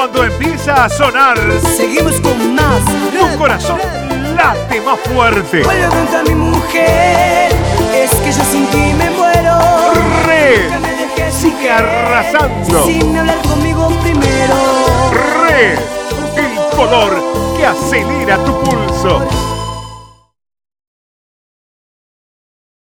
Cuando empieza a sonar, seguimos con más. tu corazón late más fuerte. Vuelve junto a mi mujer, es que yo sin ti me muero. Red Nunca me dejes, sigue mujer, arrasando. sin hablar conmigo primero. Red, el color que acelera tu pulso.